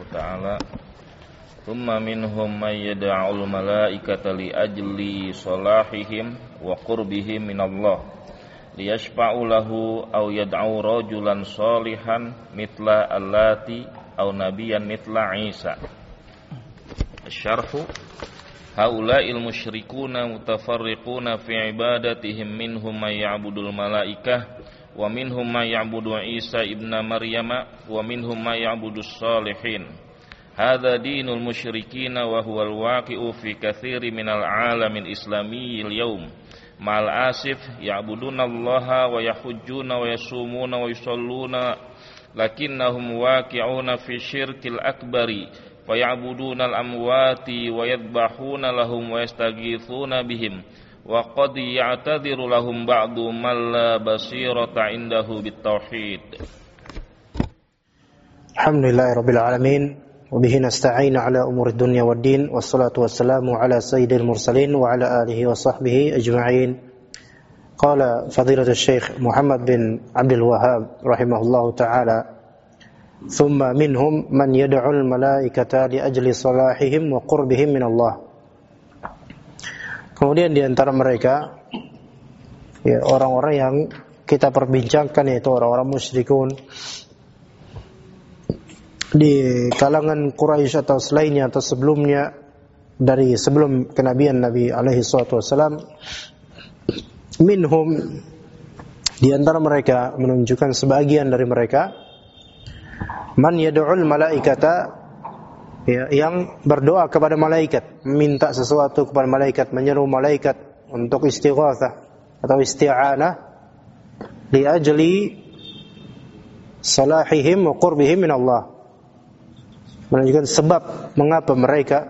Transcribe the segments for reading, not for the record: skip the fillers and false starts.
ta'ala. Thumma minhum may yad'ul malaikata li ajli salahihim wa qurbihim minallah liyashfa'u lahu aw yad'u rajulan salihan mitla allati aw nabiyyan mitla Isa. Asy-syarhu haula'il musyrikuna mutafarriquna fi ibadatihim minhum may ya'budul malaikah wa minhum may ya'budu Isa ibna Maryama wa minhum may ya'budus salihin. Hadza dinul musyrikin wa huwal waqi'u fi katsirin minal alamil islamiyil yaum. Ma'al asif ya'budunallaha wa yahujjuna wa yasumuna wa yusalluna lakinnahum waqi'una fi syirkil akbari fa ya'budunal amwati wa yadbahuna lahum wa yastaghithuna bihim wa qad ya'tadhiru lahum ba'du man la basirata indahu bitauhid. Alhamdulillahirabbil alamin. Wabihi nasta'in ala umuri dunya waddin. Wassalatu wassalamu ala sayyidil mursalin wa ala alihi wa sahbihi ajma'in. Qala fadilatul syekh Muhammad bin Abdul Wahhab rahimahullahu ta'ala, thumma minhum man yad'ul malaikata li ajli salahihim wa qurbihim min Allah. Kemudian di antara mereka ya, orang-orang yang kita perbincangkan, yaitu orang-orang musyrikun di kalangan Quraisy atau selainnya atau sebelumnya, dari sebelum kenabian Nabi alaihi salatu wasalam. Minhum, di antara mereka, menunjukkan sebagian dari mereka, man yad'ul malaikata, ya, yang berdoa kepada malaikat, minta sesuatu kepada malaikat, menyeru malaikat untuk istighatsah atau isti'anah li ajli salahihim wa qurbihim min Allah. Menunjukkan sebab mengapa mereka,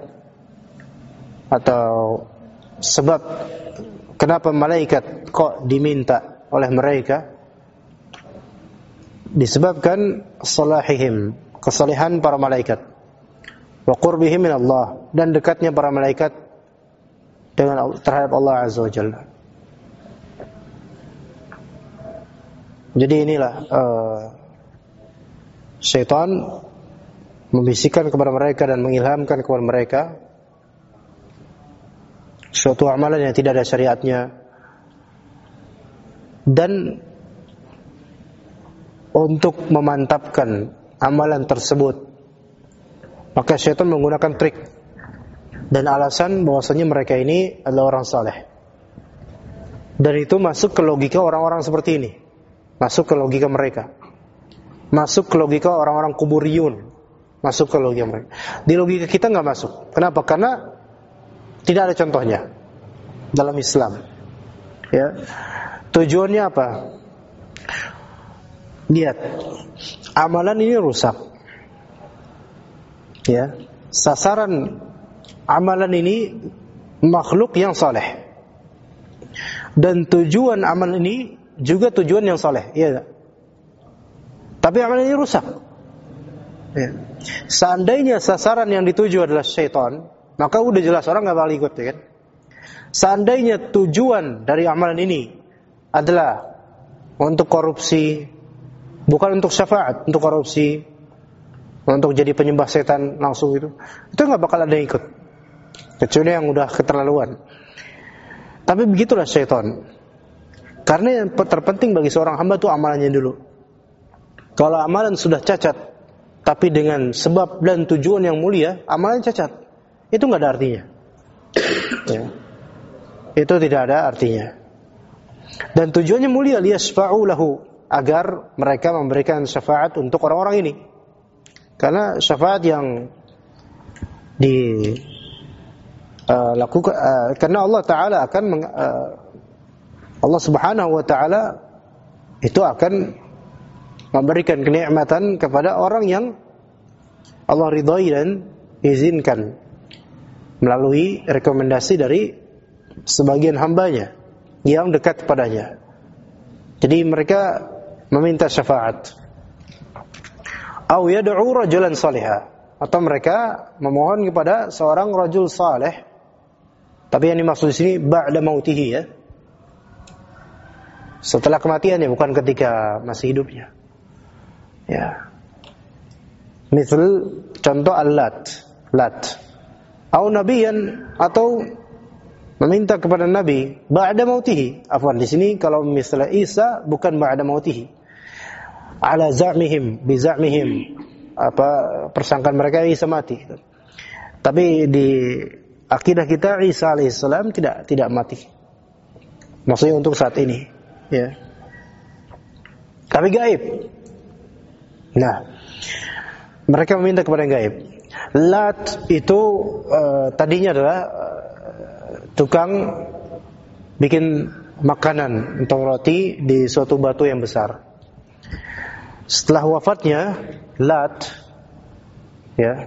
atau sebab kenapa malaikat kok diminta oleh mereka, disebabkan salahihim, kesalehan para malaikat, wa qurbihim min Allah, dan dekatnya para malaikat dengan terhadap Allah Azza wa Jalla. Jadi inilah syaitan membisikkan kepada mereka dan mengilhamkan kepada mereka suatu amalan yang tidak ada syariatnya, dan untuk memantapkan amalan tersebut maka syaitan menggunakan trik dan alasan bahwasanya mereka ini adalah orang saleh. Dan itu masuk ke logika orang-orang seperti ini, masuk ke logika mereka, masuk ke logika orang-orang kuburiyun, masuk ke logika mereka. Di logika kita nggak masuk. Kenapa? Karena tidak ada contohnya dalam Islam. Ya, tujuannya apa? Lihat, amalan ini rusak. Ya, sasaran amalan ini makhluk yang saleh, dan tujuan amalan ini juga tujuan yang saleh. Ya, tapi amalan ini rusak. Ya. Seandainya sasaran yang dituju adalah syaitan, maka udah jelas orang gak bakal ikut, ya kan? Seandainya tujuan dari amalan ini adalah untuk korupsi, bukan untuk syafaat, untuk korupsi, untuk jadi penyembah setan langsung, itu gak bakal ada yang ikut, kecuali yang udah keterlaluan. Tapi begitulah syaitan. Karena yang terpenting bagi seorang hamba itu amalannya dulu. Kalau amalan sudah cacat tapi dengan sebab dan tujuan yang mulia, amalan cacat, itu nggak ada artinya. Ya. Itu tidak ada artinya. Dan tujuannya mulia, liyashfa'u lahu, agar mereka memberikan syafaat untuk orang-orang ini. Karena syafaat yang dilakukan, karena Allah Taala akan Allah Subhanahu wa Taala itu akan memberikan kenikmatan kepada orang yang Allah ridhai dan izinkan melalui rekomendasi dari sebagian hambanya yang dekat padanya. Jadi mereka meminta syafaat. Au yad'u rajulan salihah, atau mereka memohon kepada seorang rajul saleh. Tapi yang dimaksud di sini ba'da mautihi, ya. Setelah kematiannya, bukan ketika masih hidupnya. Ya. Misal contoh Lat. Atau nabiyan, atau meminta kepada nabi ba'da mautihi. Afwan, di sini kalau misalnya Isa bukan ba'da mautihi. Ala za'mihim, bi za'mihim, persangkaan mereka Isa mati. Tapi di akidah kita Isa alaihissalam tidak mati. Maksudnya untuk saat ini, ya. Tapi gaib. Nah, mereka meminta kepada yang gaib. Lat itu tadinya adalah tukang bikin makanan untuk roti di suatu batu yang besar. Setelah wafatnya Lat, ya,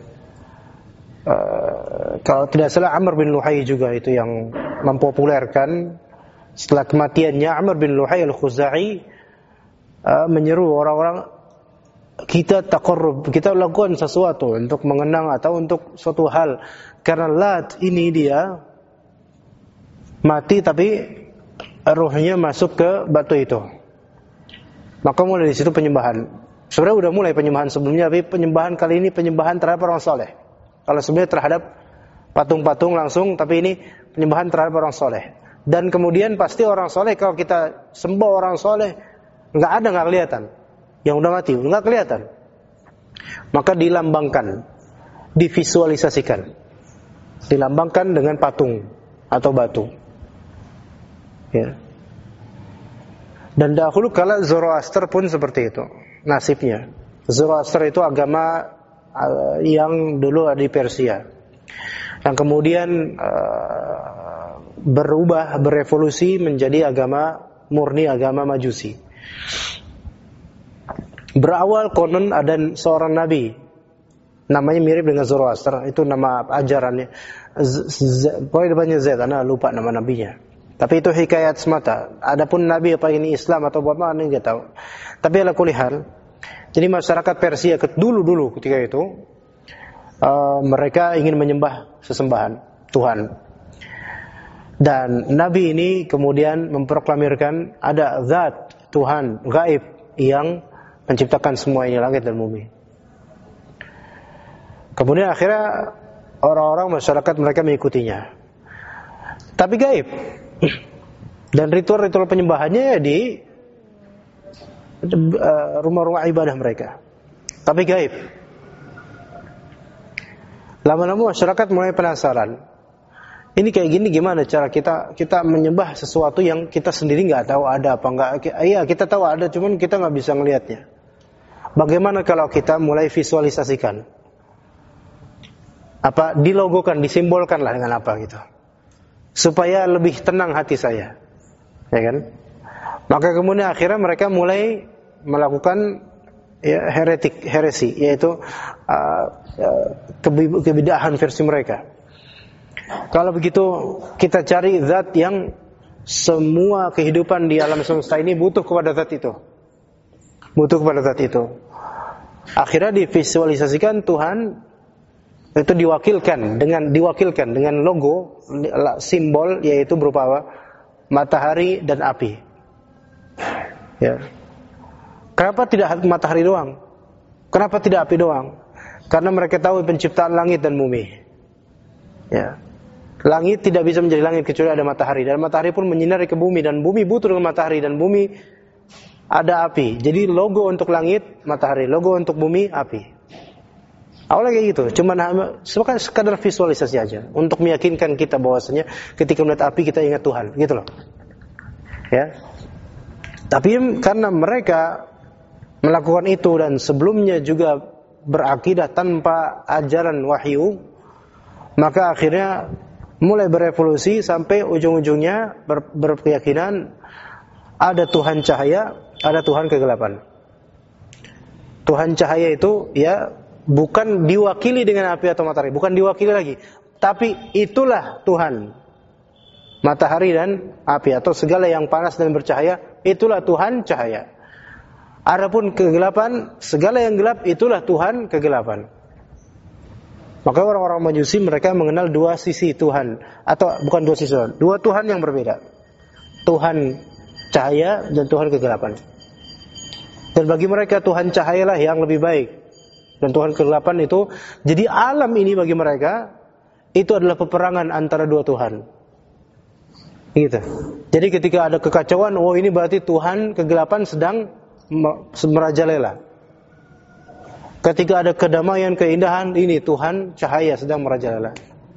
kalau tidak salah Amr bin Luhai juga itu yang mempopulerkan. Setelah kematiannya Amr bin Luhai al-Khuzai menyeru orang-orang, kita taqarrub, kita lakukan sesuatu untuk mengenang atau untuk suatu hal, karena Lat ini dia mati tapi ruhnya masuk ke batu itu. Maka mulai di situ penyembahan. Sebenarnya udah mulai penyembahan sebelumnya, tapi penyembahan kali ini penyembahan terhadap orang soleh. Kalau sebelumnya terhadap patung-patung langsung, tapi ini penyembahan terhadap orang soleh. Dan kemudian pasti orang soleh, kalau kita sembah orang soleh, nggak kelihatan. Yang udah mati, nggak kelihatan. Maka dilambangkan, divisualisasikan, dilambangkan dengan patung atau batu. Ya. Dan dahulu kala Zoroaster pun seperti itu nasibnya. Zoroaster itu agama yang dulu ada di Persia, yang kemudian berevolusi menjadi agama murni, agama Majusi. Berawal konon ada seorang nabi, namanya mirip dengan Zoroaster, itu nama ajarannya. Pokoknya depannya Z, Anda lupa nama nabinya. Tapi itu hikayat semata. Adapun nabi apa ini Islam atau apa, Anda nggak tahu. Tapi ala kulli hal, jadi masyarakat Persia dulu ketika itu mereka ingin menyembah sesembahan Tuhan. Dan nabi ini kemudian memproklamirkan ada zat Tuhan gaib yang menciptakan semua ini, langit dan bumi. Kemudian akhirnya orang-orang masyarakat mereka mengikutinya. Tapi gaib. Dan ritual-ritual penyembahannya di rumah-rumah ibadah mereka. Tapi gaib. Lama-lama masyarakat mulai penasaran. Ini kayak gini gimana cara kita menyembah sesuatu yang kita sendiri nggak tahu ada apa enggak? Iya, kita tahu ada, cuman kita nggak bisa ngelihatnya. Bagaimana kalau kita mulai visualisasikan? Dilogokan, disimbolkanlah dengan apa gitu. Supaya lebih tenang hati saya. Ya kan? Maka kemudian akhirnya mereka mulai melakukan heresi, yaitu kebidahan versi mereka. Kalau begitu kita cari zat yang semua kehidupan di alam semesta ini butuh kepada zat itu. Akhirnya divisualisasikan Tuhan itu diwakilkan dengan logo, simbol, yaitu berupa apa? Matahari dan api. Ya. Kenapa tidak matahari doang? Kenapa tidak api doang? Karena mereka tahu penciptaan langit dan bumi. Ya. Langit tidak bisa menjadi langit kecuali ada matahari, dan matahari pun menyinari ke bumi, dan bumi butuh dengan matahari, dan bumi ada api. Jadi logo untuk langit matahari, logo untuk bumi api. Awalnya kayak gitu, cuman sekadar visualisasi aja untuk meyakinkan kita bahwasanya ketika melihat api kita ingat Tuhan, gitu loh. Ya. Tapi karena mereka melakukan itu dan sebelumnya juga berakidah tanpa ajaran wahyu, maka akhirnya mulai berevolusi sampai ujung-ujungnya berkeyakinan ada Tuhan cahaya, ada Tuhan kegelapan. Tuhan cahaya itu ya bukan diwakili dengan api atau matahari, bukan diwakili lagi, tapi itulah Tuhan. Matahari dan api atau segala yang panas dan bercahaya, itulah Tuhan cahaya. Adapun kegelapan, segala yang gelap, itulah Tuhan kegelapan. Maka orang-orang Majusi mereka mengenal dua sisi Tuhan, atau bukan dua sisi Tuhan, dua Tuhan yang berbeda. Tuhan cahaya dan Tuhan kegelapan. Dan bagi mereka Tuhan cahayalah yang lebih baik. Dan Tuhan kegelapan itu, jadi alam ini bagi mereka itu adalah peperangan antara dua Tuhan. Gitu. Jadi ketika ada kekacauan, oh ini berarti Tuhan kegelapan sedang merajalela. Ketika ada kedamaian, keindahan, ini Tuhan cahaya sedang merajalela.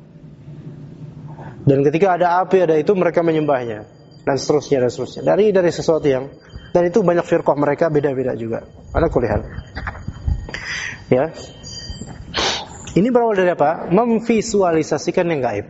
Dan ketika ada api, ada itu, mereka menyembahnya. Dan seterusnya, dan seterusnya. Dari sesuatu yang, dan itu banyak firqah mereka beda-beda juga. Ala kulli hal. Ya. Ini berawal dari apa? Memvisualisasikan yang gaib.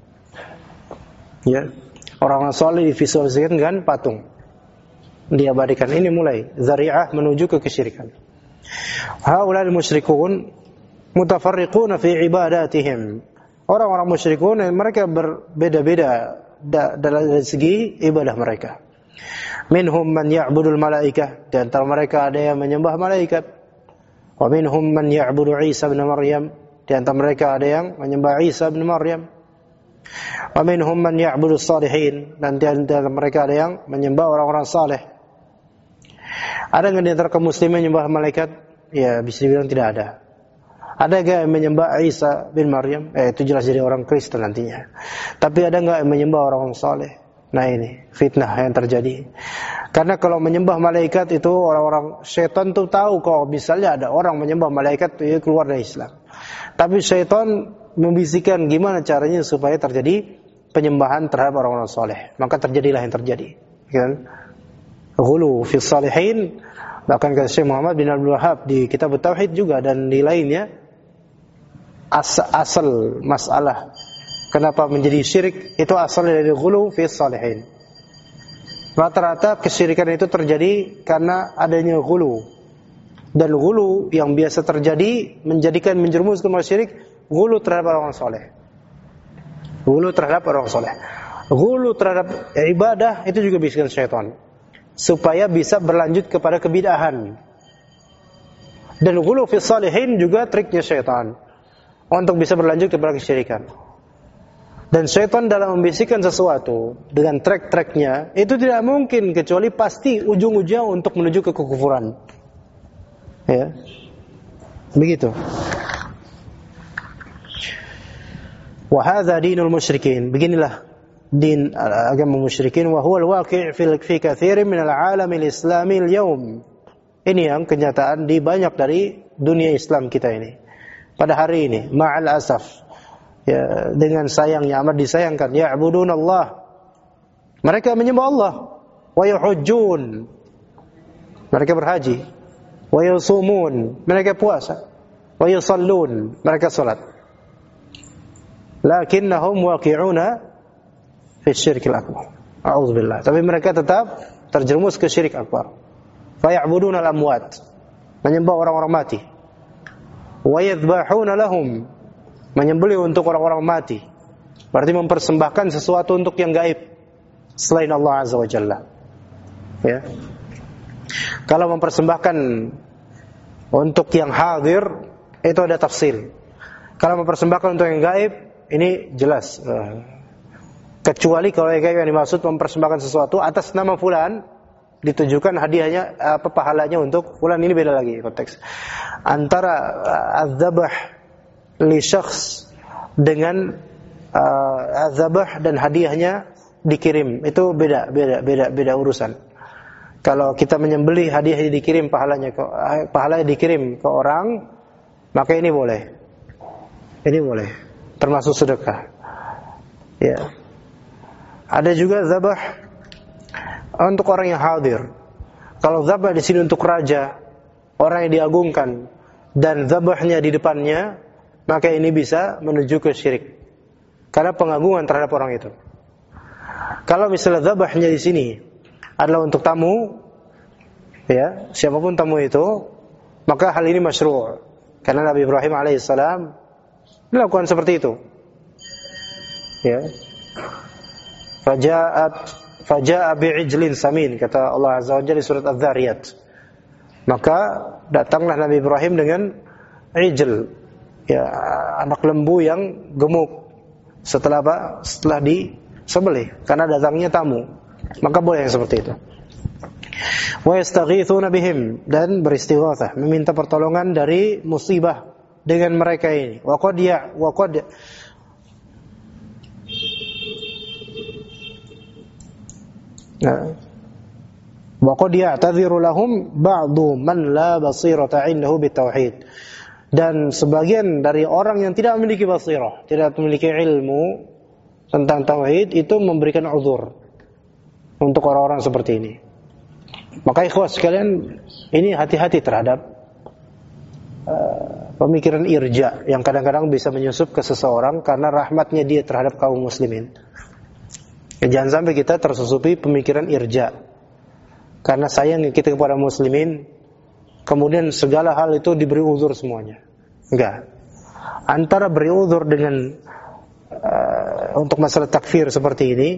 Ya. Orang-orang soleh divisualisasikan dengan patung. Diabadikan. Ini mulai zari'ah menuju ke kesyirikan. Haulal musyrikun mutafarriquna fi ibadatihim. Orang-orang musyrikun mereka berbeda-beda dari segi ibadah mereka. Minhum man ya'budul malaikah, di antara mereka ada yang menyembah malaikat. Wa minhum man ya'budu Isa bin Maryam, di antara mereka ada yang menyembah Isa bin Maryam. Wa minhum man ya'budu salihin, dan di antara mereka ada yang menyembah orang-orang saleh. Ada nggak di antara kaum muslimin menyembah malaikat? Ya, bisa dibilang tidak ada. Ada nggak yang menyembah Isa bin Maryam? Itu jelas jadi orang Kristen nantinya. Tapi ada nggak yang menyembah orang saleh? Nah ini fitnah yang terjadi. Karena kalau menyembah malaikat itu orang-orang syaitan tuh tahu kalau misalnya ada orang menyembah malaikat itu keluar dari Islam. Tapi syaitan membisikkan gimana caranya supaya terjadi penyembahan terhadap orang-orang saleh. Maka terjadilah yang terjadi. Kan? Ghulu fi salihin. Bahkan kata Syekh Muhammad bin Abdul Wahhab di kitab Tauhid juga dan di lainnya, asal masalah kenapa menjadi syirik itu asalnya dari ghulu fi salihin. Rata-rata kesyirikan itu terjadi karena adanya ghulu. Dan ghulu yang biasa terjadi menjerumuskan ke syirik, ghulu terhadap orang saleh. Ghulu terhadap orang saleh. Ghulu terhadap ibadah itu juga bisikan syaitan. Supaya bisa berlanjut kepada kebidahan. Dan ghulu fi salihin juga triknya syaitan untuk bisa berlanjut kepada kesyirikan. Dan syaitan dalam membisikkan sesuatu dengan trik-triknya itu tidak mungkin kecuali pasti ujung-ujungnya untuk menuju ke kekufuran. Ya. Begitu. Wa hadza dinul musyrikin. Beginilah din agama musyrikin, wa huwa al-waqi' fi katsirin min al-'alam al-islami al-yawm. Ini yang kenyataan di banyak dari dunia Islam kita ini. Pada hari ini, ma'al asaf. Ya, dengan sayangnya amat disayangkan, ya'budun Allah. Mereka menyembah Allah, wa yuhujjun. Mereka berhaji, wa yusumun. Mereka puasa, wa yusallun. Mereka salat. Lakinnahum waqi'una fi syirkil akbar. A'udzubillah. Tapi mereka tetap terjerumus ke syirik akbar. Fa ya'buduna al-amwat. Menyembah orang-orang mati. Wa yadhbahuna lahum. Menyembelih untuk orang-orang mati. Berarti mempersembahkan sesuatu untuk yang gaib selain Allah Azza wa Jalla. Ya. Kalau mempersembahkan untuk yang hadir itu ada tafsir. Kalau mempersembahkan untuk yang gaib ini jelas. Kecuali kalau yang dimaksud mempersembahkan sesuatu atas nama fulan, ditujukan hadiahnya pahalanya untuk fulan, ini beda lagi konteks. Antara az-zabah li syakhs dengan az-zabah dan hadiahnya dikirim, itu beda urusan. Kalau kita menyembelih hadiahnya dikirim, pahalanya dikirim ke orang, maka ini boleh. Ini boleh. Termasuk sedekah. Ya. Ada juga zabah untuk orang yang hadir. Kalau zabah di sini untuk raja, orang yang diagungkan, dan zabahnya di depannya, maka ini bisa menuju ke syirik. Karena pengagungan terhadap orang itu. Kalau misalnya zabahnya di sini adalah untuk tamu, ya, siapapun tamu itu, maka hal ini masyru'. Karena Nabi Ibrahim alaihissalam melakukan seperti itu. Ya. Faja'a bi'ijlin samin, kata Allah Azza wa Jalla di surat Az-Zariyat. Maka datanglah Nabi Ibrahim dengan ijl, ya, anak lembu yang gemuk. Setelah disembelih, karena datangnya tamu. Maka boleh yang seperti itu. Wa yastaghithuna bihim, dan beristighatsah, meminta pertolongan dari musibah dengan mereka ini. Wa qad ya'tadhiru lahum ba'du man la basirata 'indahu bitauhid. Dan sebagian dari orang yang tidak memiliki basirah, tidak memiliki ilmu tentang tauhid, itu memberikan uzur untuk orang-orang seperti ini. Maka ikhwas sekalian, ini hati-hati terhadap pemikiran irja yang kadang-kadang bisa menyusup ke seseorang karena rahmatnya dia terhadap kaum muslimin. Jangan sampai kita tersusupi pemikiran irja karena sayang kita kepada muslimin, kemudian segala hal itu diberi uzur semuanya. Enggak. Antara beri uzur dengan untuk masalah takfir seperti ini,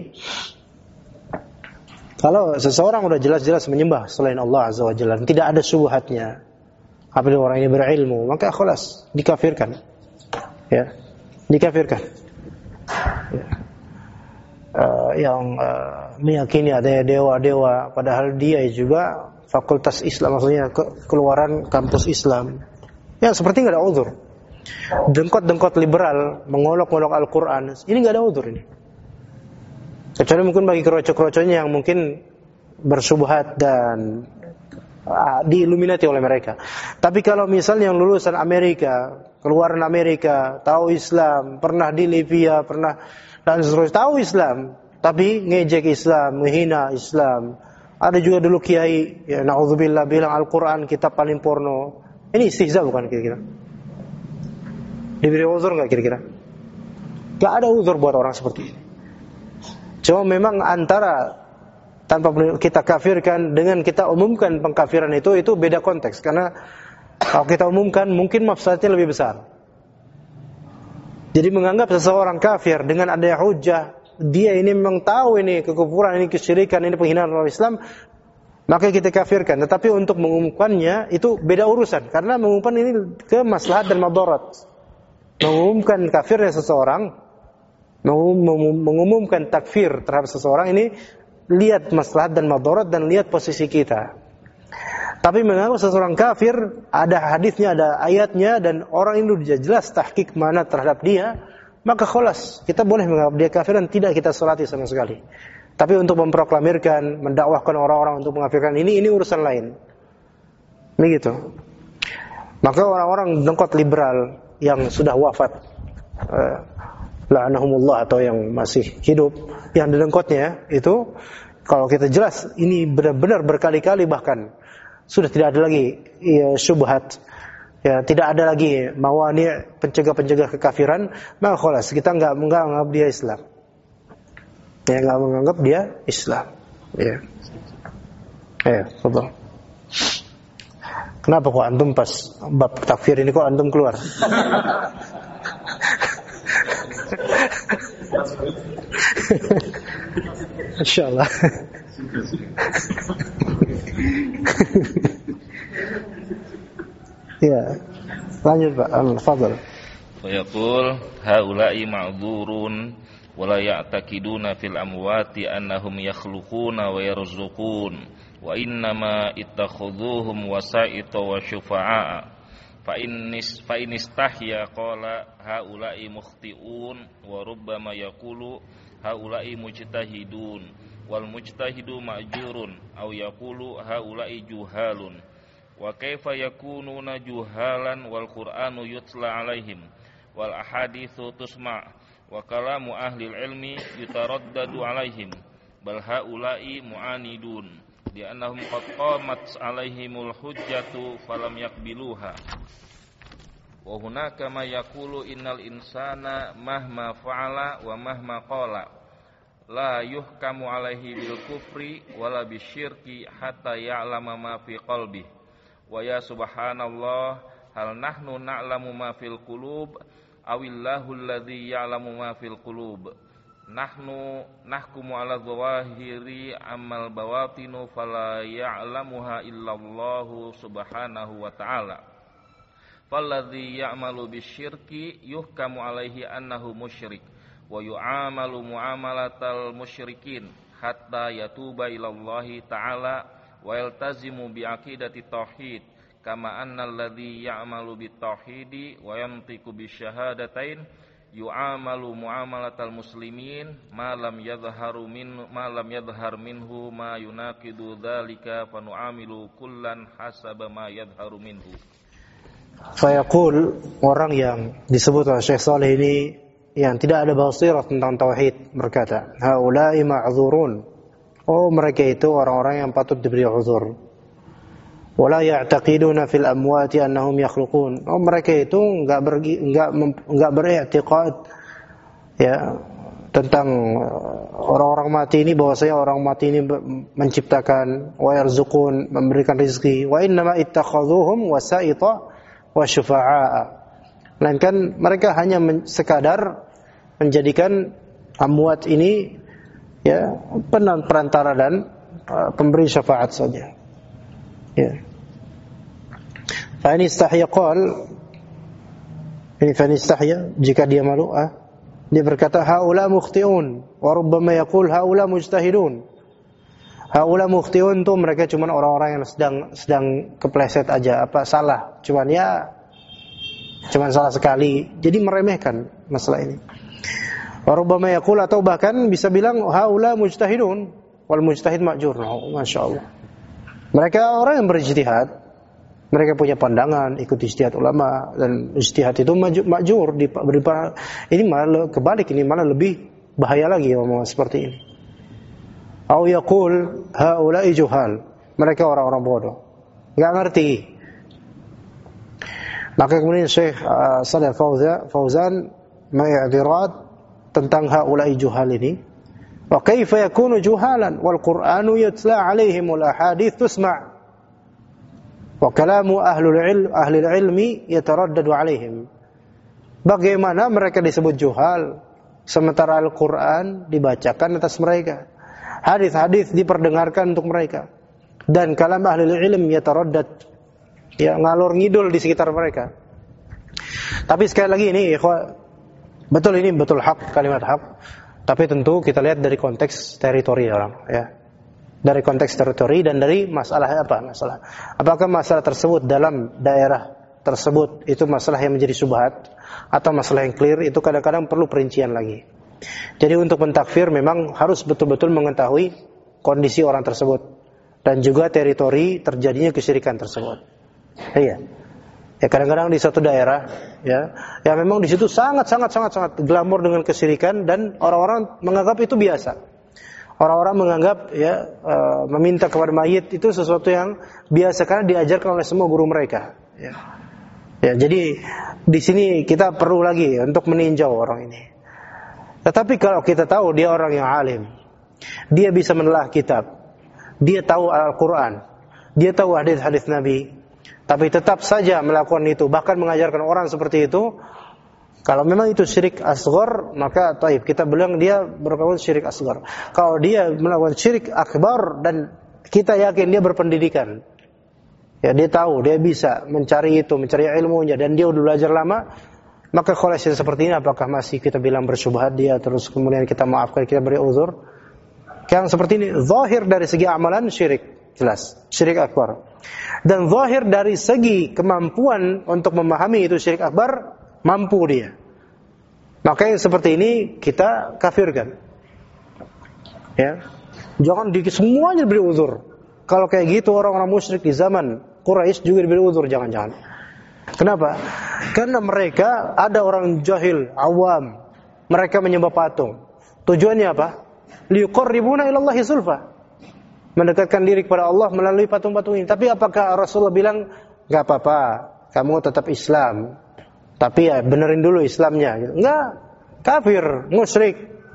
kalau seseorang sudah jelas-jelas menyembah selain Allah Azza wa Jalla, tidak ada syubhatnya, apabila orang ini berilmu, maka khalas, dikafirkan. Ya, dikafirkan. Ya. Yang meyakini ada dewa-dewa, padahal dia juga fakultas Islam, maksudnya keluaran kampus Islam. Ya, seperti nggak ada uzur. Dengkot-dengkot liberal mengolok-olok Al-Quran, ini nggak ada uzur ini. Kecuali mungkin bagi keroco-keroconya yang mungkin bersubhat dan diiluminati oleh mereka. Tapi kalau misalnya yang lulusan Amerika, keluaran Amerika, tahu Islam, pernah di Libya, pernah dan seterusnya, tahu Islam, tapi ngejek Islam, menghina Islam. Ada juga dulu kiai, ya na'udzubillah, bilang Al-Quran kitab paling porno. Ini istihza bukan kira-kira? Diberi uzur nggak kira-kira? Nggak ada uzur buat orang seperti ini. Cuma memang antara tanpa kita kafirkan dengan kita umumkan pengkafiran itu beda konteks. Karena kalau kita umumkan mungkin mafsadatnya lebih besar. Jadi menganggap seseorang kafir dengan adanya hujah, dia ini memang tahu ini kekufuran, ini kesyirikan, ini penghinaan orang Islam, maka kita kafirkan. Tetapi untuk mengumumkannya itu beda urusan. Karena mengumumkan ini ke maslahat dan madarat. Mengumumkan kafirnya seseorang, mengumumkan takfir terhadap seseorang, ini lihat maslahat dan madarat dan lihat posisi kita. Tapi menganggap seseorang kafir, ada hadisnya, ada ayatnya, dan orang itu jelas tahqiq mana terhadap dia, maka khalas, kita boleh menganggap dia kafir dan tidak kita salati sama sekali. Tapi untuk memproklamirkan, mendakwahkan orang-orang untuk mengkafirkan ini urusan lain. Begitu. Maka orang-orang dengkot liberal yang sudah wafat, la'anahumullah, atau yang masih hidup, yang didengkotnya itu, kalau kita jelas ini benar-benar berkali-kali bahkan sudah tidak ada lagi syubhat, ya tidak ada lagi mawani, pencegah-pencegah kekafiran, maka khalas, kita enggak menganggap dia Islam. Ya, enggak menganggap dia Islam. Ya. Betul. Kenapa kok antum pas bab takfir ini kok antum keluar? Insyaallah. Ya, lanjut Pak. Al-Fadl. Fayaqul haula'i ma'dzurun wa la ya'taqiduna fil amwati annahum yakhluquna wa yarzuqun wa innama ittakhadhuhum wasa'ita wa syufa'a fa in istahya qala haula'i mukhti'un wa rubbama yaqulu haula'i mujtahidun wal mujtahidu ma'jurun aw yaqulu haula'i juhalun wa kaifa yakununa juhalan wal qur'anu yutla alaihim wal ahaditsu tusma' wa kalamu ahli ilmi yutaraddadu alaihim bal haula'i mu'anidun di annahum qad qamat alaihimul hujjatu falam yaqbiluha wa hunaka ma yaqulu innal insana mahma fa'ala wa mahma qala la yuhkamu alaihi bil kufri wala bisyirki hatta ya'lama ma fi qalbi wa ya subhanallah hal nahnu na'lamu ma fil qulub awillahu alladhi ya'lamu ma fil qulub nahnu nahkumu ala dhawahiri amal bawatinu fala ya'lamuha illallahu subhanahu wa ta'ala falladhi ya'malu bisyirki yuhkamu alaihi annahu musyrik wa yu'amalu mu'amalatal musyrikin hatta yatuba ilallahi ta'ala wa yaltazimu bi'aqidati tauhid kama anna alladhi ya'malu bitauhidi wa yantiqu bisyahadatain yu'amalu muamalatal muslimin ma lam yadhhar minhu ma yunaqidu dzalika fa nu'amilu kullan hasaba ma yadhharu minhu. Fayaqul, orang yang disebut oleh Syekh Saleh ini yang tidak ada basirah tentang tauhid berkata, haula'i ma'dzurun. Oh, mereka itu orang-orang yang patut diberi uzur. Wala ya'taqiduna fil amwati annahum yakhluqun. Oh, mereka itu enggak beriktikad ya tentang orang-orang mati ini, bahwasanya orang mati ini menciptakan, wa yarzuqun, memberikan rezeki. Wa innama ittakhadhuhum wasa'ita wa syufa'a. Melainkan mereka hanya sekadar menjadikan amwat ini ya perantara dan pemberi syafaat saja. Ya. Fa in istahya qal, ini fa in istahya, jika dia malu, dia berkata haula mukhtiun wa rubbama yaqul haula mujtahidun. Haula mukhtiun itu mereka cuma orang-orang yang sedang kepleset aja, salah, cuman salah sekali, jadi meremehkan masalah ini. Wa rubbama yaqul, atau bahkan bisa bilang haula mujtahidun wal mujtahid ma'jur. Masyaallah. Mereka orang yang berijtihad, mereka punya pandangan, ikut ijtihad ulama, dan ijtihad itu ma'jur. Ini malah kebalik, ini malah lebih bahaya lagi ngomong seperti ini. Au yaqul haula'i juhal, mereka orang-orang bodoh, enggak ngerti. Maka kemudian Syekh Shalih Fauzan mengiktirad tentang haula'i juhal ini. Wa kaifa yakunu juhalan wal Qur'anu yutla 'alaihim al ahadits tusma' wa kalamu ahli ilmi yataraddadu 'alaihim. Bagaimana mereka disebut juhal sementara Al-Qur'an dibacakan atas mereka, hadis-hadis diperdengarkan untuk mereka, dan kalam ahli ilmi yataraddad, ya ngalor ngidul di sekitar mereka. Tapi sekali lagi ini betul hak, kalimat hak. Tapi tentu kita lihat dari konteks teritori orang, ya. Dari konteks teritori dan dari masalah apakah masalah tersebut dalam daerah tersebut itu masalah yang menjadi syubhat atau masalah yang clear, itu kadang-kadang perlu perincian lagi. Jadi untuk mentakfir memang harus betul-betul mengetahui kondisi orang tersebut dan juga teritori terjadinya kesyirikan tersebut. Iya. Ya kadang-kadang di satu daerah ya memang di situ sangat glamor dengan kesyirikan, dan orang-orang menganggap itu biasa. Orang-orang menganggap meminta kepada mayit itu sesuatu yang biasa karena diajarkan oleh semua guru mereka. Ya jadi di sini kita perlu lagi untuk meninjau orang ini. Tetapi kalau kita tahu dia orang yang alim, dia bisa menelaah kitab, dia tahu Al-Quran, dia tahu hadis-hadis Nabi, tapi tetap saja melakukan itu, bahkan mengajarkan orang seperti itu, kalau memang itu syirik asghar, maka taib, kita bilang dia berkata syirik asghar. Kalau dia melakukan syirik akbar dan kita yakin dia berpendidikan, ya dia tahu, dia bisa mencari ilmunya, dan dia udah belajar lama, maka koleksi seperti ini apakah masih kita bilang bersyubhat dia, terus kemudian kita maafkan, kita beri uzur? Yang seperti ini zahir dari segi amalan syirik, jelas syirik akbar. Dan zahir dari segi kemampuan untuk memahami itu syirik akbar, mampu dia. Maka yang seperti ini kita kafirkan. Ya. Jangan semuanya diberi uzur. Kalau kayak gitu orang-orang musyrik di zaman Quraisy juga diberi uzur, jangan-jangan. Kenapa? Karena mereka ada orang jahil, awam, mereka menyembah patung. Tujuannya apa? Liqarribuna ila Allahi zulfa, mendekatkan diri kepada Allah melalui patung-patung ini. Tapi apakah Rasulullah bilang enggak apa-apa, kamu tetap Islam, tapi ya benerin dulu Islamnya gitu. Enggak, kafir, musyrik.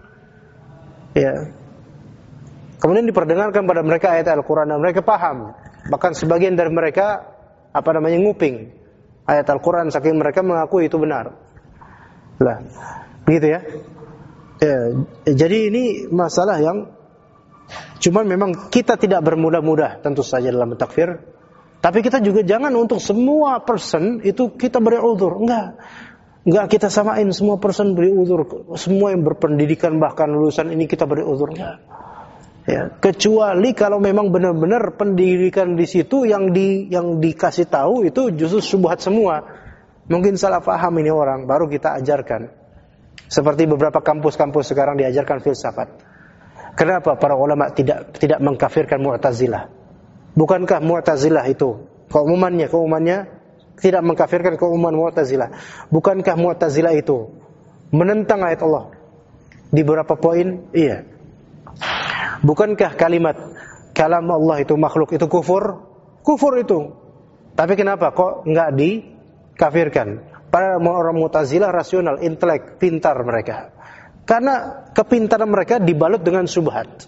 Ya. Kemudian diperdengarkan pada mereka ayat Al-Qur'an dan mereka paham. Bahkan sebagian dari mereka nguping ayat Al-Qur'an saking mereka mengakui itu benar. Lah, begitu ya. Ya, jadi ini masalah yang cuman memang kita tidak bermudah-mudah tentu saja dalam takfir. Tapi kita juga jangan untuk semua person itu kita beri uzur. Enggak kita samain semua person beri uzur. Semua yang berpendidikan bahkan lulusan ini kita beri uzur. Enggak. Ya, kecuali kalau memang benar-benar pendidikan di situ yang dikasih tahu itu justru syubhat semua. Mungkin salah paham ini orang, baru kita ajarkan. Seperti beberapa kampus-kampus sekarang diajarkan filsafat. Kenapa para ulama tidak mengkafirkan Mu'tazilah? Bukankah Mu'tazilah itu keumumannya tidak mengkafirkan keumuman Mu'tazilah? Bukankah Mu'tazilah itu menentang ayat Allah di beberapa poin? Iya. Bukankah kalam Allah itu makhluk itu kufur? Kufur itu. Tapi kenapa kok enggak dikafirkan? Para orang Mu'tazilah rasional, intelek, pintar mereka. Karena kepintaran mereka dibalut dengan syubhat.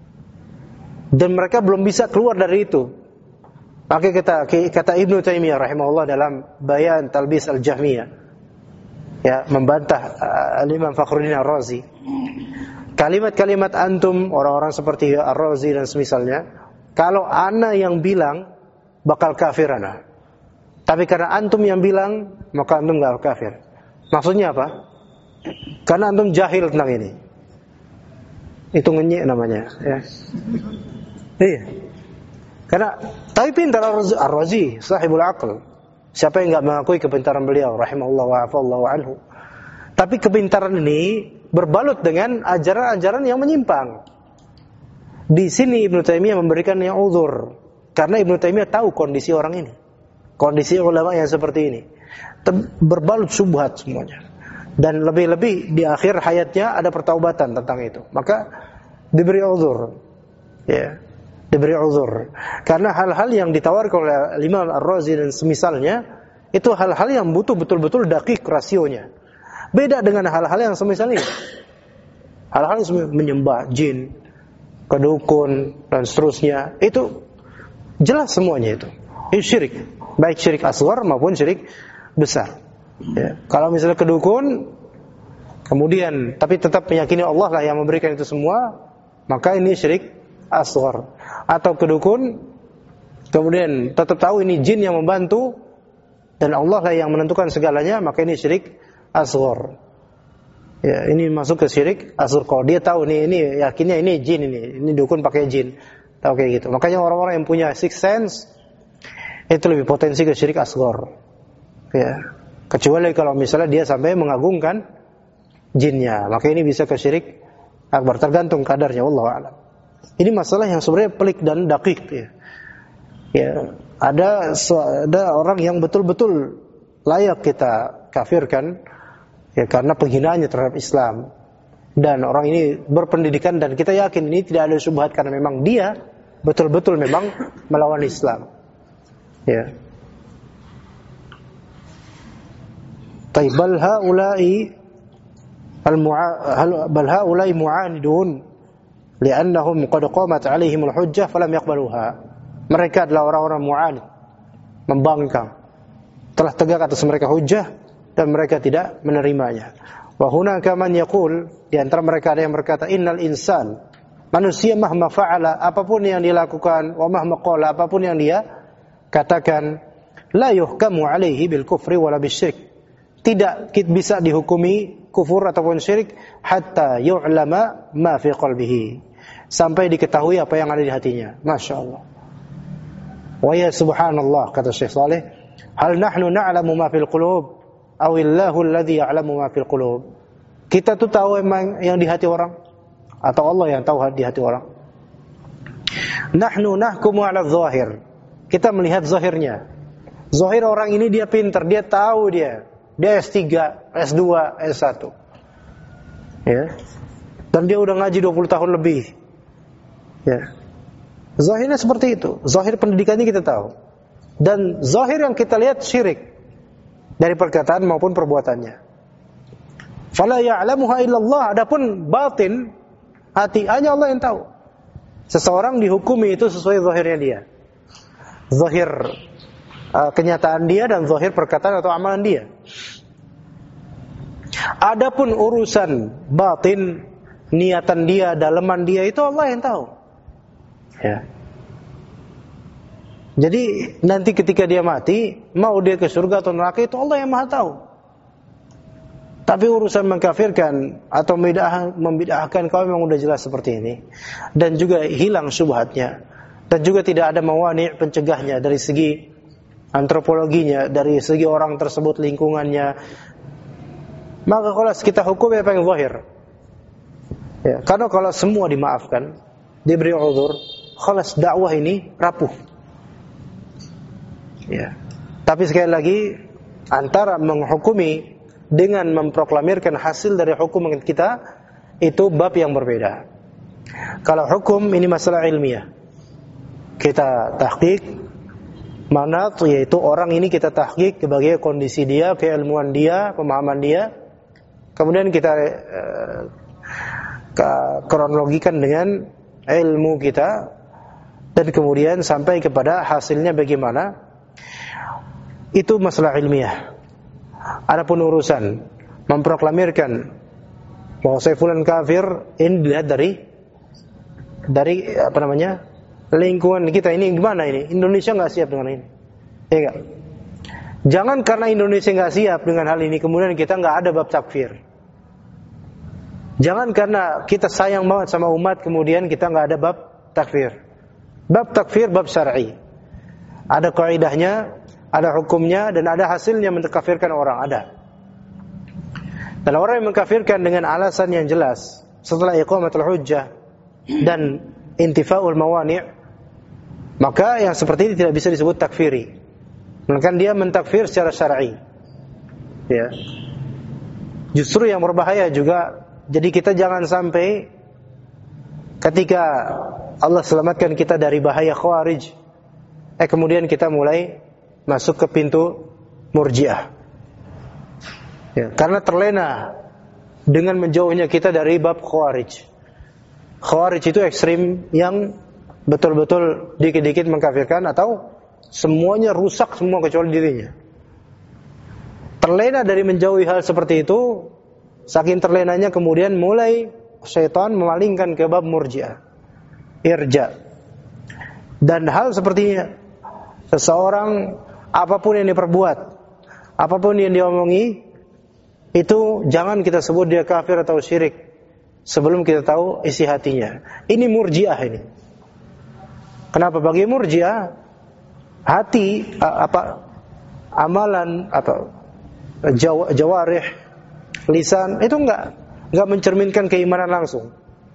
Dan mereka belum bisa keluar dari itu. Maka kata Ibnu Taimiyah rahimahullah dalam Bayan Talbis Al-Jahmiyah, ya, membantah Imam Fakhruddin Ar-Razi. Kalimat-kalimat antum, orang-orang seperti Ar-Razi dan semisalnya, kalau ana yang bilang, bakal kafir ana. Tapi karena antum yang bilang, maka antum gak kafir. Maksudnya apa? Karena antum jahil tentang ini. Itu ngenyek namanya, ya. Iya. Karena, tapi pintar Ar-Razi, sahibul aql. Siapa yang gak mengakui kepintaran beliau, rahimahullah wa afallahu anhu. Tapi kepintaran ini berbalut dengan ajaran-ajaran yang menyimpang. Di sini Ibnu Taimiyah memberikan yang uzur, karena Ibnu Taimiyah tahu kondisi orang ini, kondisi ulama yang seperti ini, berbalut syubhat semuanya. Dan lebih-lebih di akhir hayatnya ada pertaubatan tentang itu, maka diberi uzur, ya, diberi uzur. Karena hal-hal yang ditawarkan oleh Imam Ar-Razi dan semisalnya itu hal-hal yang butuh betul-betul dakik rasionya. Beda dengan hal-hal yang semisal ini. Hal-hal yang menyembah jin, kedukun, dan seterusnya. Itu jelas semuanya itu. Itu syirik. Baik syirik asghar maupun syirik besar. Ya. Kalau misalnya kedukun, kemudian tapi tetap meyakini Allah lah yang memberikan itu semua, maka ini syirik asghar. Atau kedukun, kemudian tetap tahu ini jin yang membantu, dan Allah lah yang menentukan segalanya, maka ini syirik asghar. Ya, ini masuk ke syirik asghar. Kalau dia tahu ini yakinnya ini jin, ini dukun pakai jin, tahu kayak gitu. Makanya orang-orang yang punya sixth sense itu lebih potensi ke syirik asghar. Ya, kecuali kalau misalnya dia sampai mengagungkan jinnya, maka ini bisa ke syirik akbar, tergantung kadarnya, wallahu a'lam. Ini masalah yang sebenarnya pelik dan dakik, ya. Ya, ada orang yang betul-betul layak kita kafirkan, ya, karena penghinaannya terhadap Islam. Dan orang ini berpendidikan dan kita yakin ini tidak ada syubhat karena memang dia betul-betul memang melawan Islam. Ya. Bal haula'i mu'anidun li'annahum qad qamat 'alaihim al-hujjah falam yaqbaluha. Mereka adalah orang-orang mu'anid, membangkang. Telah tegak atas mereka hujjah dan mereka tidak menerimanya. Wa hunaka man yaqul, di antara mereka ada yang berkata, innal insan, manusia mahma fa'ala, apapun yang dia lakukan, wa mahma qala, apapun yang dia katakan, la yuhkamu alaihi bil kufri wala bisyirk. Tidak bisa dihukumi kufur ataupun syirik hatta yu'lama ma fi qalbihi, sampai diketahui apa yang ada di hatinya. Masya Allah. Wa ya subhanallah, kata Syekh Saleh, hal nahnu na'lamu ma fil qulub awillahu alladhi ya'lamu ma fil qulub. Kita tuh tahu emang yang di hati orang atau Allah yang tahu di hati orang? Nahnu nahkumu 'ala adh-dhahir. Kita melihat zahirnya. Zahir orang ini dia pintar, dia tahu dia S3, S2, S1. Ya. Dan dia udah ngaji 20 tahun lebih. Ya. Zahirnya seperti itu. Zahir pendidikannya kita tahu. Dan zahir yang kita lihat syirik dari perkataan maupun perbuatannya. Fala ya'lamuha illallah. Adapun batin, hati, hanya Allah yang tahu. Seseorang dihukumi itu sesuai zahirnya dia. Zahir kenyataan dia dan zahir perkataan atau amalan dia. Adapun urusan batin, niatan dia, daleman dia, itu Allah yang tahu. Ya. Jadi nanti ketika dia mati, mau dia ke surga atau neraka, itu Allah yang Maha tahu. Tapi urusan mengkafirkan atau membid'ahkan kau memang udah jelas seperti ini. Dan juga hilang syubhatnya. Dan juga tidak ada mawani' pencegahnya dari segi antropologinya, dari segi orang tersebut, lingkungannya. Maka kalau kita hukum apa yang zahir. Ya, karena kalau semua dimaafkan, diberi uzur, khalas dakwah ini rapuh. Ya. Tapi sekali lagi antara menghukumi dengan memproklamirkan hasil dari hukum kita itu bab yang berbeda. Kalau hukum ini masalah ilmiah, kita tahqiq manat, yaitu orang ini kita tahqiq sebagai kondisi dia, keilmuan dia, pemahaman dia. Kemudian kita kronologikan dengan ilmu kita dan kemudian sampai kepada hasilnya bagaimana. Itu masalah ilmiah. Adapun urusan memproklamirkan bahwa fulan kafir, ini dilihat dari apa namanya, lingkungan kita ini gimana ini. Indonesia nggak siap dengan ini, ya nggak? Jangan karena Indonesia nggak siap dengan hal ini kemudian kita nggak ada bab takfir. Jangan karena kita sayang banget sama umat kemudian kita nggak ada bab takfir. Bab takfir bab syar'i. Ada kaidahnya, ada hukumnya, dan ada hasilnya mengkafirkan orang, ada. Dan orang yang mengkafirkan dengan alasan yang jelas setelah iqamatul hujjah dan intifa'ul mawani', maka yang seperti ini tidak bisa disebut takfiri, melainkan dia mentakfir secara syar'i. Ya. Justru yang berbahaya juga, jadi kita jangan sampai ketika Allah selamatkan kita dari bahaya khawarij, kemudian kita mulai masuk ke pintu murji'ah. Ya, karena terlena dengan menjauhnya kita dari bab khawarij. Khawarij itu ekstrim yang betul-betul dikit-dikit mengkafirkan atau semuanya rusak semua kecuali dirinya. Terlena dari menjauhi hal seperti itu, saking terlenanya kemudian mulai syaitan memalingkan ke bab murji'ah, irja. Dan hal seperti seseorang apapun yang diperbuat, apapun yang diomongi, itu jangan kita sebut dia kafir atau syirik sebelum kita tahu isi hatinya. Ini murji'ah ini. Kenapa? Bagi murji'ah, hati, amalan atau jawarih, lisan itu enggak mencerminkan keimanan langsung.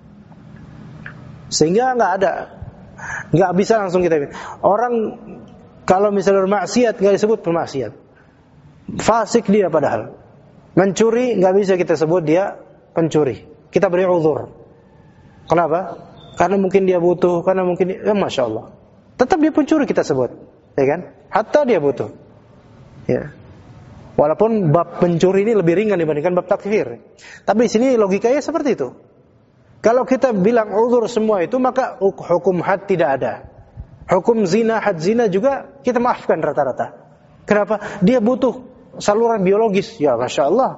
Sehingga enggak bisa langsung kita. Orang kalau misalnya bermaksiat nggak disebut bermaksiat, fasik dia padahal. Mencuri nggak bisa kita sebut dia pencuri. Kita beri uzur. Kenapa? Karena mungkin dia butuh, karena mungkin masya Allah. Tetap dia pencuri kita sebut, ya kan? Hatta dia butuh. Ya. Walaupun bab pencuri ini lebih ringan dibandingkan bab takfir. Tapi di sini logikanya seperti itu. Kalau kita bilang uzur semua itu, maka hukum had tidak ada. Hukum zina, had zina juga kita maafkan rata-rata. Kenapa? Dia butuh saluran biologis. Ya Masya Allah.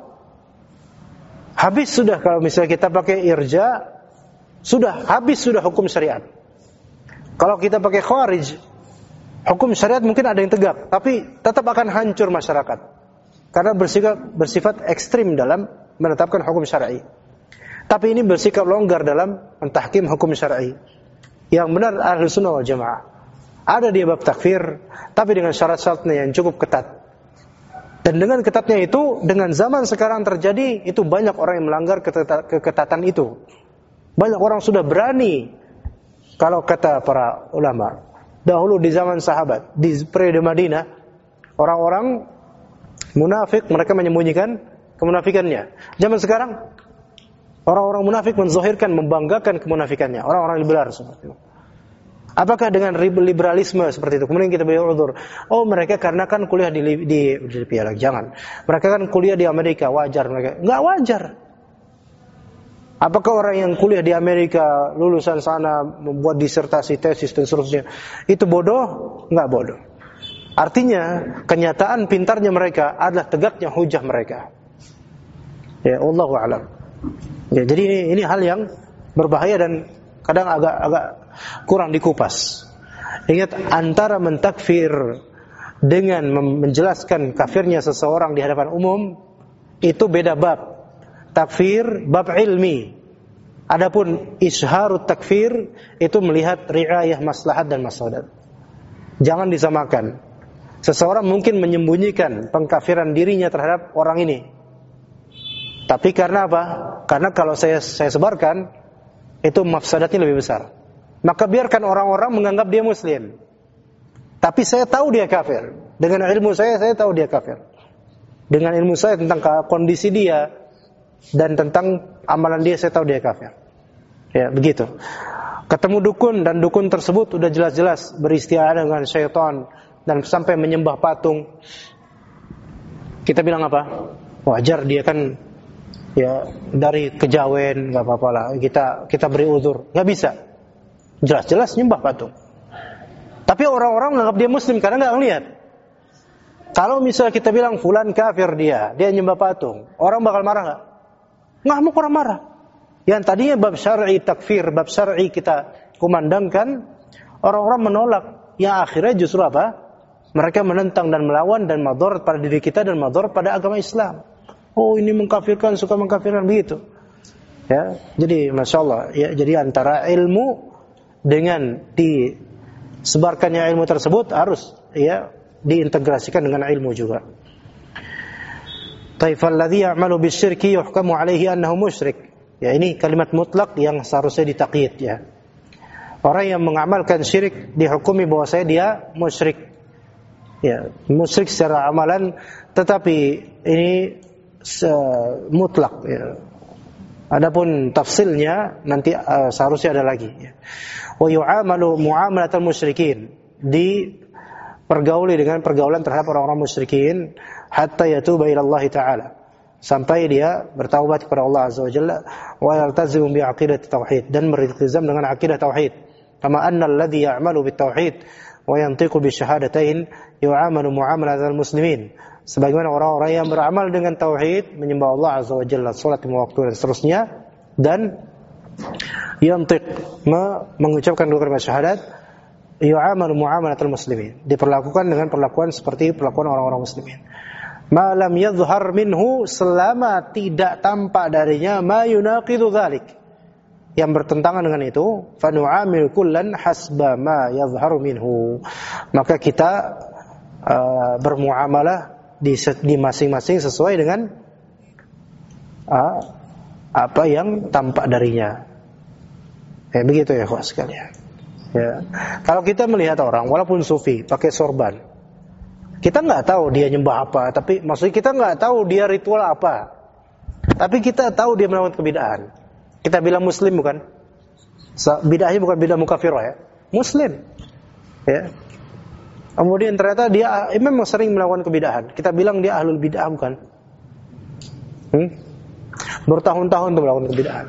Habis sudah kalau misalnya kita pakai irja, habis sudah hukum syariat. Kalau kita pakai khawarij, hukum syariat mungkin ada yang tegak, tapi tetap akan hancur masyarakat. Karena bersifat ekstrim dalam menetapkan hukum syar'i. Tapi ini bersikap longgar dalam mentahkim hukum syar'i. Yang benar Ahlus Sunnah wal Jamaah. Ada dia bab takfir, tapi dengan syarat-syaratnya yang cukup ketat. Dan dengan ketatnya itu, dengan zaman sekarang terjadi, itu banyak orang yang melanggar keketatan itu. Banyak orang sudah berani, kalau kata para ulama, dahulu di zaman sahabat, di periode Madinah, orang-orang munafik, mereka menyembunyikan kemunafikannya. Zaman sekarang, orang-orang munafik menzahirkan, membanggakan kemunafikannya. Orang-orang liberal seperti itu. Apakah dengan liberalisme seperti itu? Kemudian kita beri uzur. Oh, mereka karena kan kuliah di jangan. Mereka kan kuliah di Amerika, wajar mereka. Enggak wajar. Apakah orang yang kuliah di Amerika, lulusan sana, membuat disertasi, tesis dan seterusnya, itu bodoh? Enggak bodoh. Artinya, kenyataan pintarnya mereka adalah tegaknya hujah mereka. Ya, Allahu a'lam. Ya, jadi ini hal yang berbahaya dan kadang agak kurang dikupas. Ingat, antara mentakfir dengan menjelaskan kafirnya seseorang di hadapan umum, itu beda bab. Takfir bab ilmi. Adapun isharut takfir itu melihat riayah maslahat dan mafsadat. Jangan disamakan. Seseorang mungkin menyembunyikan pengkafiran dirinya terhadap orang ini. Tapi karena apa? Karena kalau saya sebarkan, itu mafsadatnya lebih besar. Maka biarkan orang-orang menganggap dia muslim. Tapi saya tahu dia kafir. Dengan ilmu saya tahu dia kafir. Dengan ilmu saya tentang kondisi dia dan tentang amalan dia, saya tahu dia kafir. Ya, begitu. Ketemu dukun dan dukun tersebut sudah jelas-jelas beristi'anah dengan syaitan dan sampai menyembah patung. Kita bilang apa? Wajar, dia kan ya dari kejawen, enggak apa-apa lah. Kita beri uzur. Enggak bisa. Jelas-jelas nyembah patung. Tapi orang-orang menganggap dia muslim karena enggak ngelihat. Kalau misalnya kita bilang fulan kafir dia nyembah patung, orang bakal marah enggak? Ngamuk, orang marah. Yang tadinya bab syar'i takfir, bab syar'i kita kumandangkan, orang-orang menolak. Yang akhirnya justru apa? Mereka menentang dan melawan dan madharat pada diri kita dan madharat pada agama Islam. Oh, ini mengkafirkan, suka mengkafirkan, begitu. Ya, jadi masya Allah. Ya, jadi antara ilmu dengan disebarkannya ilmu tersebut harus ya diintegrasikan dengan ilmu juga. Taifalladzi ya'malu bisyirki yuhkamu 'alaihi annahu musyrik. Ya, ini kalimat mutlak yang seharusnya ditakyid ya. Orang yang mengamalkan syirik dihukumi bahwasanya dia musyrik. Ya, musyrik secara amalan, tetapi ini mutlak ya. Adapun tafsilnya nanti seharusnya ada lagi ya. Wa yu'amalu mu'amalatal musyrikin, dipergauli dengan pergaulan terhadap orang-orang musyrikin hatta yatuba ila Allah Ta'ala, sampai dia bertaubat kepada Allah Azza wa Jalla, wa yaltazimu bi aqidati tauhid, dan beriltizam dengan akidah tauhid. Kama anna alladhi ya'malu bit tauhid wa yantiqu bi syahadatain yu'amalu mu'amalatal muslimin, sebagaimana orang-orang yang beramal dengan tauhid, menyembah Allah Azza wa Jalla, salat lima waktu dan seterusnya, dan yantiq mengucapkan dua kalimat syahadat, yu'amalu mu'amalatal muslimin, diperlakukan dengan perlakuan seperti perlakuan orang-orang muslimin. Ma lam yadhhar minhu, selama tidak tampak darinya ma yunaqidu dzalik, yang bertentangan dengan itu, fa nu'amil kullan hasba ma yadhharu minhu, maka kita bermuamalah di masing-masing sesuai dengan apa yang tampak darinya. Ya, begitu ya kawan sekalian. Ya. Kalau kita melihat orang walaupun sufi pakai sorban, kita nggak tahu dia nyembah apa, tapi maksudnya kita nggak tahu dia ritual apa, tapi kita tahu dia melakukan kebid'ahan. Kita bilang muslim bukan? Bid'ahnya bukan bid'ah mukafirah ya, muslim. Ya. Kemudian ternyata dia memang sering melakukan kebid'ahan. Kita bilang dia ahlul bid'ah bukan? Bertahun-tahun untuk melakukan kebid'ahan.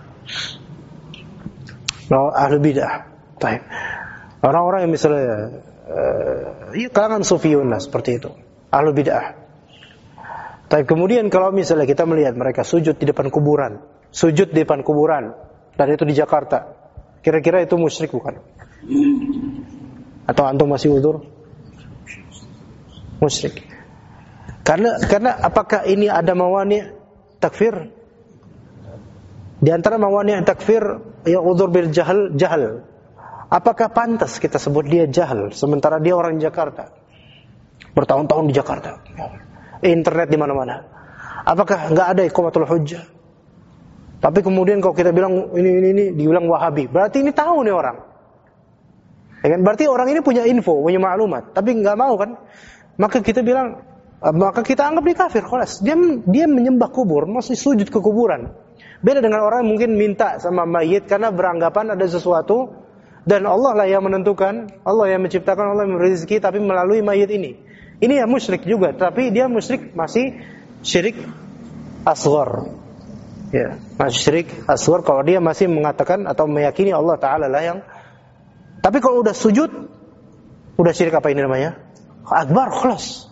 Ahlul bid'ah. Baik. Orang-orang yang misalnya kalangan sufiyun seperti itu, ahlul bid'ah. Tapi kemudian kalau misalnya kita melihat mereka sujud di depan kuburan, dan itu di Jakarta, kira-kira itu musyrik bukan? Atau antum masih udzur? Musyrik. Karena apakah ini ada mawani' takfir? Di antara mawani' takfir ya udzur bil jahal. Apakah pantas kita sebut dia jahil sementara dia orang Jakarta? Bertahun-tahun di Jakarta. Internet di mana-mana. Apakah enggak ada iqamatul hujjah? Tapi kemudian kalau kita bilang ini dibilang Wahabi, berarti ini tahu nih orang. Ya kan? Berarti orang ini punya info, punya maklumat, tapi enggak mau kan? Maka kita anggap dia kafir, khalas. Dia menyembah kubur, masih sujud ke kuburan. Beda dengan orang yang mungkin minta sama mayit karena beranggapan ada sesuatu, dan Allah lah yang menentukan, Allah yang menciptakan, Allah yang memberi rezeki, tapi melalui mayit ini. Ini ya musyrik juga, tapi dia musyrik masih syirik asghar. Ya, masih syirik asghar kalau dia masih mengatakan atau meyakini Allah Ta'ala lah yang. Tapi kalau udah sujud, udah syirik apa ini namanya? Akbar, khalas.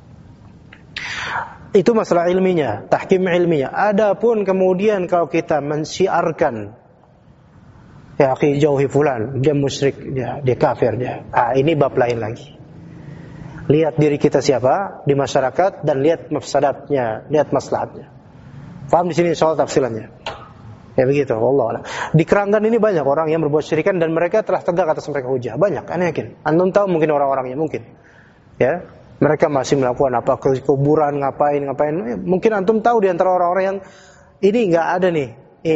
Itu masalah ilminya, tahkim ilminya. Adapun kemudian kalau kita mensyiarkan, ya akhi jauhi fulan, dia musyrik, dia kafir dia. Ini bab lain lagi. Lihat diri kita siapa di masyarakat dan lihat mafsadatnya, lihat maslahatnya. Paham di sini soal tafsilannya? Ya begitu, Allah. Di Keranggan ini banyak orang yang berbuat syirikan dan mereka telah tegak atas mereka hujah. Banyak, aneh yakin. Antum tahu mungkin orang-orangnya mungkin. Ya, mereka masih melakukan apa ke kuburan, ngapain. Ya, mungkin antum tahu di antara orang-orang yang ini enggak ada nih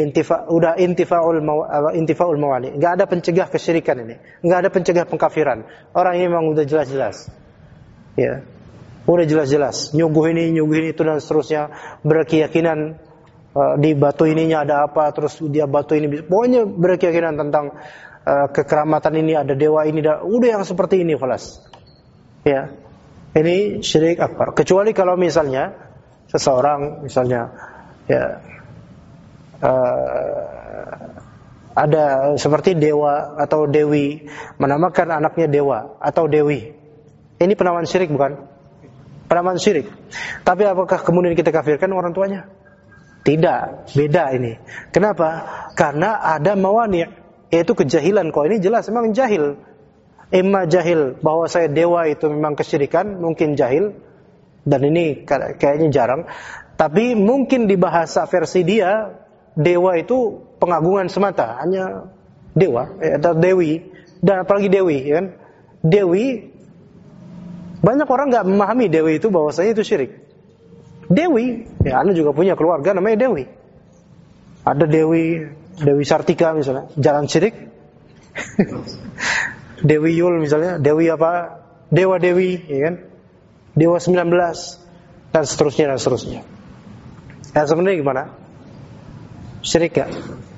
intifaul mawali. Enggak ada pencegah kesyirikan ini. Enggak ada pencegah pengkafiran. Orang ini memang udah jelas-jelas. Ya. Udah jelas-jelas nyuguh ini itu dan seterusnya, berkeyakinan di batu ininya ada apa, terus dia batu ini pokoknya berkeyakinan tentang kekeramatan ini, ada dewa ini, udah yang seperti ini kelas. Ya. Ini syirik akbar. Kecuali kalau misalnya seseorang misalnya ya ada seperti dewa atau dewi, menamakan anaknya dewa atau dewi. Ini penamaan syirik bukan? Penamaan syirik. Tapi apakah kemudian kita kafirkan orang tuanya? Tidak, beda ini. Kenapa? Karena ada mawani', yaitu kejahilan. Kok ini jelas memang jahil. Imma jahil bahwa saya dewa itu memang kesyirikan, mungkin jahil. Dan ini kayaknya jarang. Tapi mungkin di bahasa versi dia, dewa itu pengagungan semata, hanya dewa atau dewi, dan apalagi dewi, ya kan? Dewi, banyak orang nggak memahami dewi itu bahwasanya itu syirik. Dewi, ya Anda juga punya keluarga namanya Dewi. Ada Dewi Sartika misalnya, jalan syirik. Dewi Yul misalnya, Dewi apa? Dewa Dewi, ya kan? Dewa 19 dan seterusnya. Ya sebenarnya gimana? Syirik gak?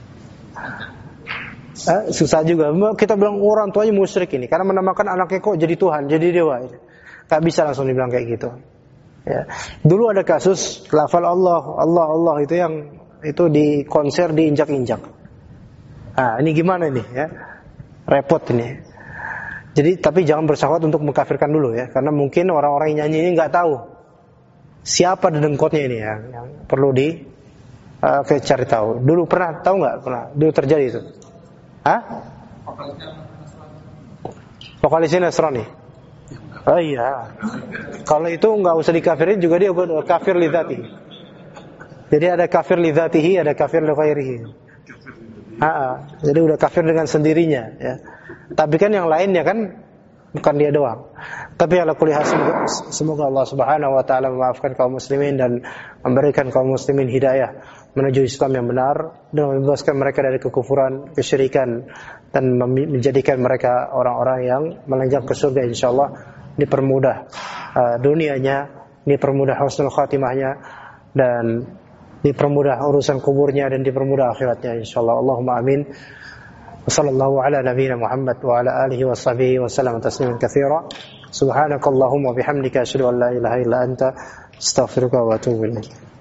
Susah juga. Kita bilang orang tuanya musyrik ini karena menamakan anaknya kok jadi Tuhan, jadi dewa. Gak bisa langsung dibilang kayak gitu. Ya. Dulu ada kasus lafal Allah itu yang itu di konser diinjak-injak. Ini gimana ini ya? Repot ini. Jadi tapi jangan bersahwat untuk mengkafirkan dulu ya, karena mungkin orang-orang yang nyanyi ini nggak tahu siapa dedengkotnya ini ya, yang perlu cari tahu. Dulu pernah tahu nggak? Pernah. Dulu terjadi itu. Vokalisnya Nasrani. Oh iya. Kalau itu nggak usah dikafirin juga, dia kafir lidzatihi. Jadi ada kafir lidzatihi, ada kafir li ghairihi. Jadi udah kafir dengan sendirinya ya. Tapi kan yang lainnya kan bukan dia doang. Tapi ala kulli hal semoga Allah Subhanahu wa taala memaafkan kaum muslimin dan memberikan kaum muslimin hidayah menuju Islam yang benar dan membebaskan mereka dari kekufuran, kesyirikan dan menjadikan mereka orang-orang yang melangkah ke surga insyaallah. Dipermudah dunianya, dipermudah husnul khatimahnya, dan dipermudah urusan kuburnya, dan dipermudah akhiratnya insyaallah. Allahumma amin. Wassallallahu ala nabiyyina Muhammad wa ala alihi wa sahbihi wa sallam tasliman katsira. Subhanakallahumma bihamdika asyhadu an la ilaha illa anta astaghfiruka wa atubu ilaik.